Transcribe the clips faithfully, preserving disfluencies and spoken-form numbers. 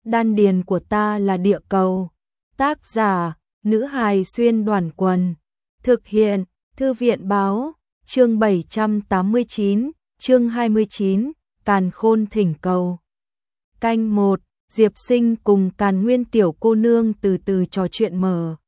đan điền của ta là địa cầu. Tác giả, nữ hài xuyên đoàn quần. Thực hiện, thư viện báo, chương bảy trăm tám mươi chín, chương hai mươi chín, Càn Khôn thỉnh cầu. Canh một, Diệp Sinh cùng Càn Nguyên tiểu cô nương từ từ trò chuyện mở.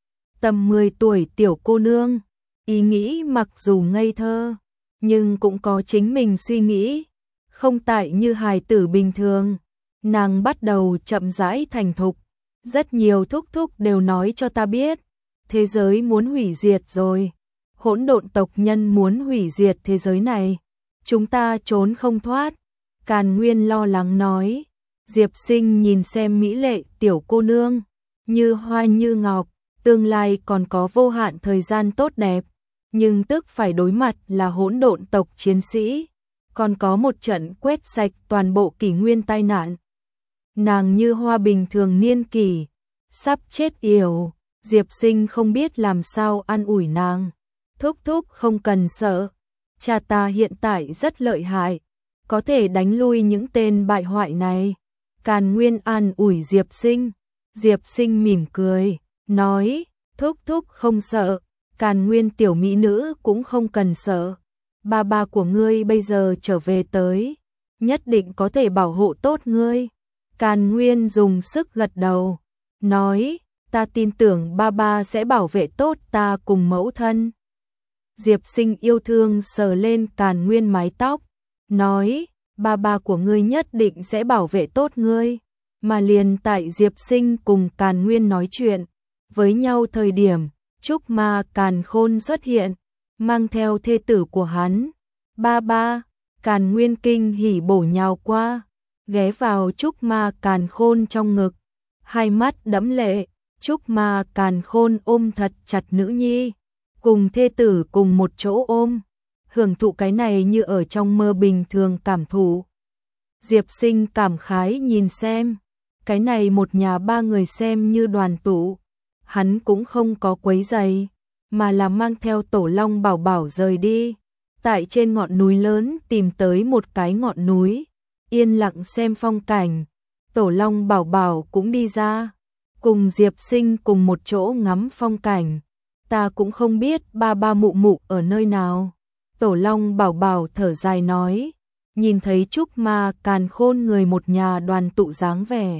Tầm mười tuổi tiểu cô nương, ý nghĩ mặc dù ngây thơ, nhưng cũng có chính mình suy nghĩ, không tại như hài tử bình thường. Nàng bắt đầu chậm rãi thành thục, rất nhiều thúc thúc đều nói cho ta biết, thế giới muốn hủy diệt rồi, hỗn độn tộc nhân muốn hủy diệt thế giới này, chúng ta trốn không thoát. Càn Nguyên lo lắng nói. Diệp Sinh nhìn xem mỹ lệ tiểu cô nương, như hoa như ngọc, tương lai còn có vô hạn thời gian tốt đẹp, nhưng tức phải đối mặt là hỗn độn tộc chiến sĩ, còn có một trận quét sạch toàn bộ kỷ nguyên tai nạn. Nàng như hoa bình thường niên kỷ, sắp chết yểu. Diệp Sinh không biết làm sao an ủi nàng. Thúc thúc không cần sợ, cha ta hiện tại rất lợi hại, có thể đánh lui những tên bại hoại này. Càn Nguyên an ủi Diệp Sinh. Diệp Sinh mỉm cười, nói, thúc thúc không sợ, Càn Nguyên tiểu mỹ nữ cũng không cần sợ. Ba ba của ngươi bây giờ trở về tới, nhất định có thể bảo hộ tốt ngươi. Càn Nguyên dùng sức gật đầu, nói, ta tin tưởng ba ba sẽ bảo vệ tốt ta cùng mẫu thân. Diệp Sinh yêu thương sờ lên Càn Nguyên mái tóc, nói, ba ba của ngươi nhất định sẽ bảo vệ tốt ngươi. Mà liền tại Diệp Sinh cùng Càn Nguyên nói chuyện với nhau thời điểm, Trúc Ma Càn Khôn xuất hiện, mang theo thê tử của hắn. Ba ba, Càn Nguyên kinh hỉ bổ nhào qua, ghé vào Trúc Ma Càn Khôn trong ngực, hai mắt đẫm lệ. Trúc Ma Càn Khôn ôm thật chặt nữ nhi, cùng thê tử cùng một chỗ ôm, hưởng thụ cái này như ở trong mơ bình thường cảm thụ. Diệp Sinh cảm khái nhìn xem, cái này một nhà ba người xem như đoàn tụ, hắn cũng không có quấy giày, mà là mang theo Tổ Long Bảo Bảo rời đi, tại trên ngọn núi lớn tìm tới một cái ngọn núi, yên lặng xem phong cảnh. Tổ Long Bảo Bảo cũng đi ra, cùng Diệp Sinh cùng một chỗ ngắm phong cảnh. Ta cũng không biết ba ba mụ mụ ở nơi nào. Tổ Long Bảo Bảo thở dài nói, nhìn thấy Trúc Ma Càn Khôn người một nhà đoàn tụ dáng vẻ,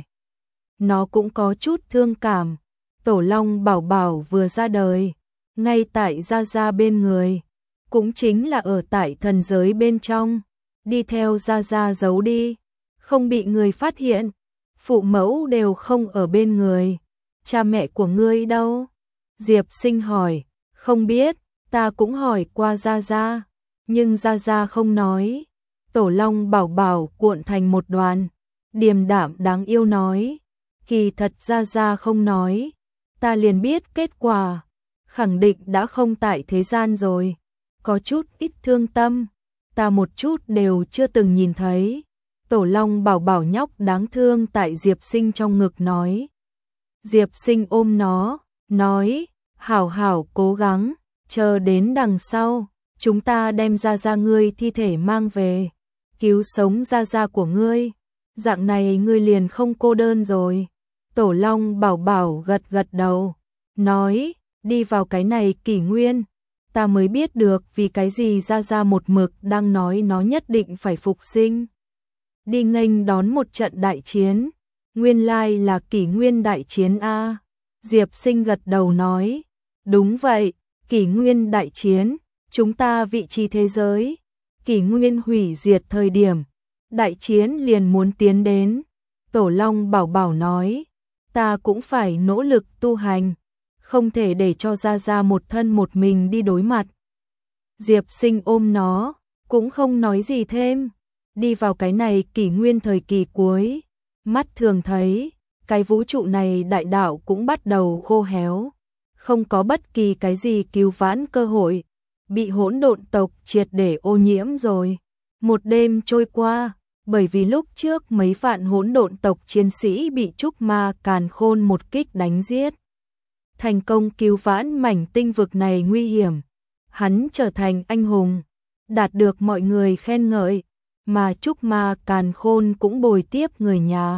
nó cũng có chút thương cảm. Tổ Long Bảo Bảo vừa ra đời, ngay tại Gia Gia bên người, cũng chính là ở tại thần giới bên trong, đi theo Gia Gia giấu đi, không bị người phát hiện. Phụ mẫu đều không ở bên người. Cha mẹ của ngươi đâu? Diệp Sinh hỏi. Không biết, ta cũng hỏi qua Gia Gia, nhưng Gia Gia không nói. Tổ Long Bảo Bảo cuộn thành một đoàn, điềm đạm đáng yêu nói, kỳ thật Gia Gia không nói, ta liền biết kết quả, khẳng định đã không tại thế gian rồi, có chút ít thương tâm, ta một chút đều chưa từng nhìn thấy. Tổ Long Bảo Bảo nhóc đáng thương tại Diệp Sinh trong ngực nói. Diệp Sinh ôm nó, nói, hảo hảo cố gắng, chờ đến đằng sau, chúng ta đem Gia Gia ngươi thi thể mang về, cứu sống Gia Gia của ngươi, dạng này ngươi liền không cô đơn rồi. Tổ Long Bảo Bảo gật gật đầu, nói, đi vào cái này kỷ nguyên, ta mới biết được vì cái gì Gia Gia một mực đang nói nó nhất định phải phục sinh. Đi nghênh đón một trận đại chiến, nguyên lai là kỷ nguyên đại chiến a. Diệp Sinh gật đầu nói, đúng vậy, kỷ nguyên đại chiến, chúng ta vị trí thế giới, kỷ nguyên hủy diệt thời điểm, đại chiến liền muốn tiến đến. Tổ Long Bảo Bảo nói, ta cũng phải nỗ lực tu hành, không thể để cho Gia Gia một thân một mình đi đối mặt. Diệp Sinh ôm nó, cũng không nói gì thêm. Đi vào cái này kỷ nguyên thời kỳ cuối, mắt thường thấy, cái vũ trụ này đại đạo cũng bắt đầu khô héo, không có bất kỳ cái gì cứu vãn cơ hội, bị hỗn độn tộc triệt để ô nhiễm rồi. Một đêm trôi qua, bởi vì lúc trước mấy vạn hỗn độn tộc chiến sĩ bị Trúc Ma Càn Khôn một kích đánh giết, thành công cứu vãn mảnh tinh vực này nguy hiểm, hắn trở thành anh hùng, đạt được mọi người khen ngợi. Mà Trúc Ma Càn Khôn cũng bồi tiếp người nhà,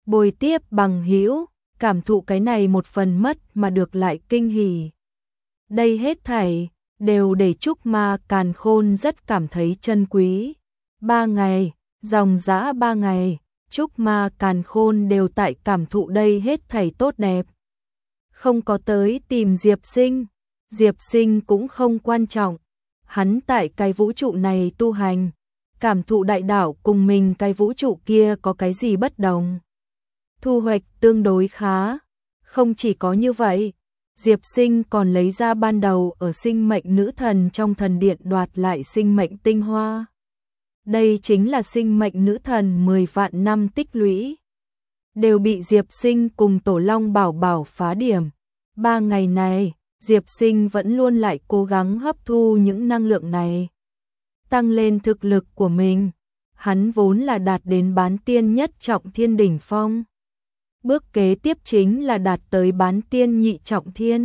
bồi tiếp bằng hữu, cảm thụ cái này một phần mất mà được lại kinh hỉ. Đây hết thảy đều để Trúc Ma Càn Khôn rất cảm thấy chân quý. Ba ngày, dòng dã ba ngày, Trúc Ma Càn Khôn đều tại cảm thụ đây hết thảy tốt đẹp. Không có tới tìm Diệp Sinh, Diệp Sinh cũng không quan trọng. Hắn tại cái vũ trụ này tu hành, cảm thụ đại đạo cùng mình cái vũ trụ kia có cái gì bất đồng. Thu hoạch tương đối khá, không chỉ có như vậy, Diệp Sinh còn lấy ra ban đầu ở sinh mệnh nữ thần trong thần điện đoạt lại sinh mệnh tinh hoa. Đây chính là sinh mệnh nữ thần mười vạn năm tích lũy. Đều bị Diệp Sinh cùng Tổ Long Bảo Bảo phá điểm. Ba ngày này, Diệp Sinh vẫn luôn lại cố gắng hấp thu những năng lượng này. Tăng lên thực lực của mình. Hắn vốn là đạt đến bán tiên nhất trọng thiên đỉnh phong. Bước kế tiếp chính là đạt tới bán tiên nhị trọng thiên.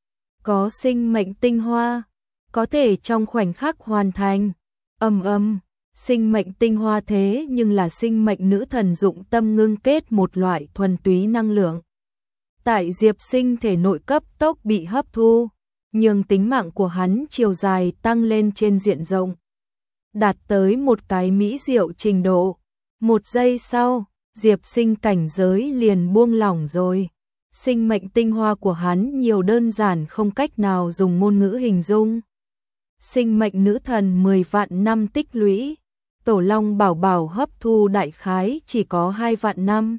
Có sinh mệnh tinh hoa, có thể trong khoảnh khắc hoàn thành. Ầm ầm, sinh mệnh tinh hoa thế nhưng là sinh mệnh nữ thần dụng tâm ngưng kết một loại thuần túy năng lượng. Tại Diệp Sinh thể nội cấp tốc bị hấp thu, nhưng tính mạng của hắn chiều dài tăng lên trên diện rộng. Đạt tới một cái mỹ diệu trình độ. Một giây sau, Diệp Sinh cảnh giới liền buông lỏng rồi. Sinh mệnh tinh hoa của hắn nhiều đơn giản không cách nào dùng ngôn ngữ hình dung. Sinh mệnh nữ thần mười vạn năm tích lũy, Tổ Long Bảo Bảo hấp thu đại khái chỉ có hai vạn năm.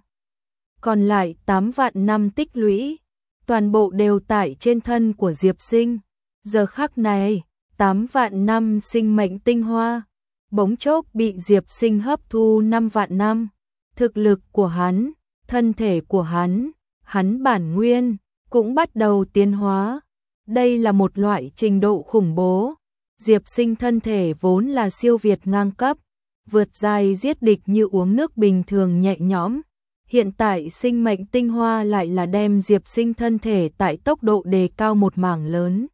Còn lại tám vạn năm tích lũy, toàn bộ đều tại trên thân của Diệp Sinh. Giờ khắc này, tám vạn năm sinh mệnh tinh hoa, bỗng chốc bị Diệp Sinh hấp thu năm vạn năm. Thực lực của hắn, thân thể của hắn, hắn bản nguyên, cũng bắt đầu tiến hóa. Đây là một loại trình độ khủng bố. Diệp Sinh thân thể vốn là siêu việt ngang cấp, vượt giai giết địch như uống nước bình thường nhẹ nhõm. Hiện tại sinh mệnh tinh hoa lại là đem Diệp Sinh thân thể tại tốc độ đề cao một mảng lớn.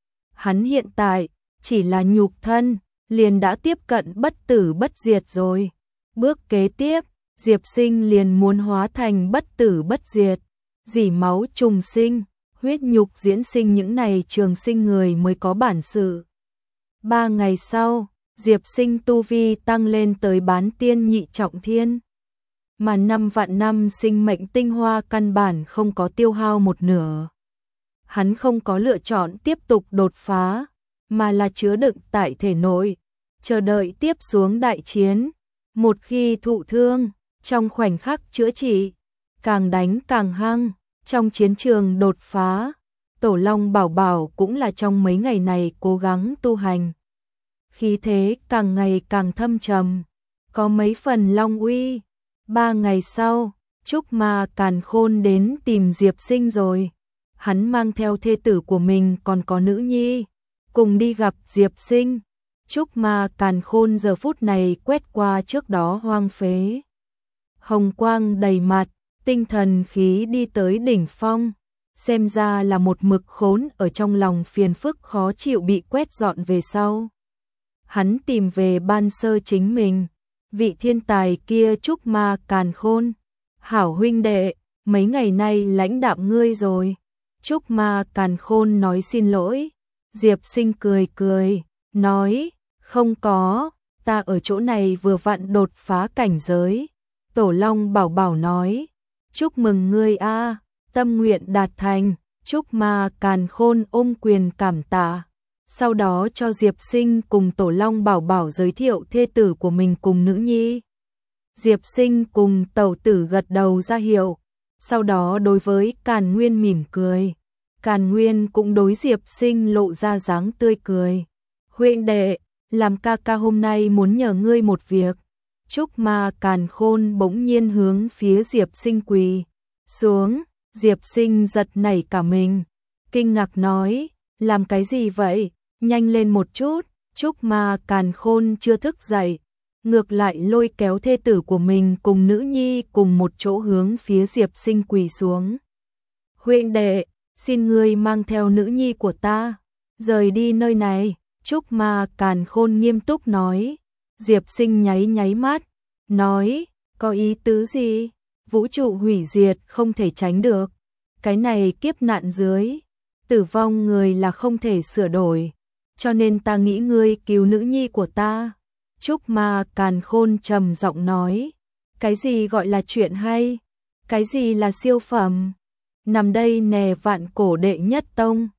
Hắn hiện tại, chỉ là nhục thân, liền đã tiếp cận bất tử bất diệt rồi. Bước kế tiếp, Diệp Sinh liền muốn hóa thành bất tử bất diệt, dỉ máu trùng sinh, huyết nhục diễn sinh những này trường sinh người mới có bản sự. Ba ngày sau, Diệp Sinh tu vi tăng lên tới bán tiên nhị trọng thiên. Mà năm vạn năm sinh mệnh tinh hoa căn bản không có tiêu hao một nửa. Hắn không có lựa chọn tiếp tục đột phá, mà là chứa đựng tại thể nội, chờ đợi tiếp xuống đại chiến. Một khi thụ thương, trong khoảnh khắc chữa trị, càng đánh càng hăng, trong chiến trường đột phá. Tổ Long Bảo Bảo cũng là trong mấy ngày này cố gắng tu hành. Khí thế càng ngày càng thâm trầm, có mấy phần long uy. Ba ngày sau, Trúc Ma Càn Khôn đến tìm Diệp Sinh rồi. Hắn mang theo thê tử của mình còn có nữ nhi, cùng đi gặp Diệp Sinh. Trúc Ma Càn Khôn giờ phút này quét qua trước đó hoang phế. Hồng quang đầy mặt, tinh thần khí đi tới đỉnh phong. Xem ra là một mực khốn ở trong lòng phiền phức khó chịu bị quét dọn về sau. Hắn tìm về ban sơ chính mình. Vị thiên tài kia Trúc Ma Càn Khôn. Hảo huynh đệ, mấy ngày nay lãnh đạm ngươi rồi. Trúc Ma Càn Khôn nói xin lỗi. Diệp Sinh cười cười, nói, không có, ta ở chỗ này vừa vặn đột phá cảnh giới. Tổ Long Bảo Bảo nói, chúc mừng ngươi a, tâm nguyện đạt thành. Trúc Ma Càn Khôn ôm quyền cảm tạ. Sau đó cho Diệp Sinh cùng Tổ Long Bảo Bảo giới thiệu thê tử của mình cùng nữ nhi. Diệp Sinh cùng tẩu tử gật đầu ra hiệu, sau đó đối với Càn Nguyên mỉm cười. Càn Nguyên cũng đối Diệp Sinh lộ ra dáng tươi cười. Huynh đệ, làm ca ca hôm nay muốn nhờ ngươi một việc. Trúc Ma Càn Khôn bỗng nhiên hướng phía Diệp Sinh quỳ xuống. Diệp Sinh giật nảy cả mình, kinh ngạc nói, làm cái gì vậy? Nhanh lên một chút. Trúc Ma Càn Khôn chưa thức dậy, ngược lại lôi kéo thê tử của mình cùng nữ nhi cùng một chỗ hướng phía Diệp Sinh quỳ xuống. Huynh đệ, xin ngươi mang theo nữ nhi của ta, rời đi nơi này. Trúc Ma Càn Khôn nghiêm túc nói. Diệp Sinh nháy nháy mắt, nói, có ý tứ gì? vũ trụ hủy diệt không thể tránh được. Cái này kiếp nạn dưới, tử vong người là không thể sửa đổi. Cho nên ta nghĩ ngươi cứu nữ nhi của ta. Trúc Ma Càn Khôn trầm giọng nói. Cái gì gọi là chuyện hay? Cái gì là siêu phẩm? Nằm đây nè vạn cổ đệ nhất tông.